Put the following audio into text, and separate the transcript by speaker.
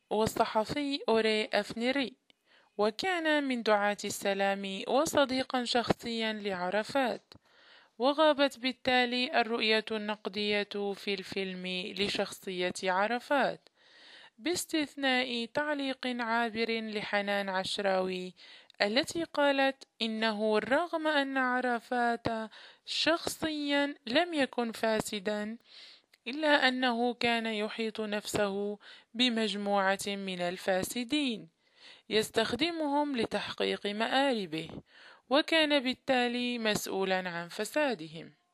Speaker 1: والصحفي أوري أفنيري، وكان من دعاة السلام وصديقا شخصيا لعرفات. وغابت بالتالي الرؤية النقدية في الفيلم لشخصية عرفات، باستثناء تعليق عابر لحنان عشراوي التي قالت إنه رغم أن عرفات شخصيا لم يكن فاسدا، إلا أنه كان يحيط نفسه بمجموعة من الفاسدين يستخدمهم لتحقيق مآربه، وكان بالتالي مسؤولا عن فسادهم.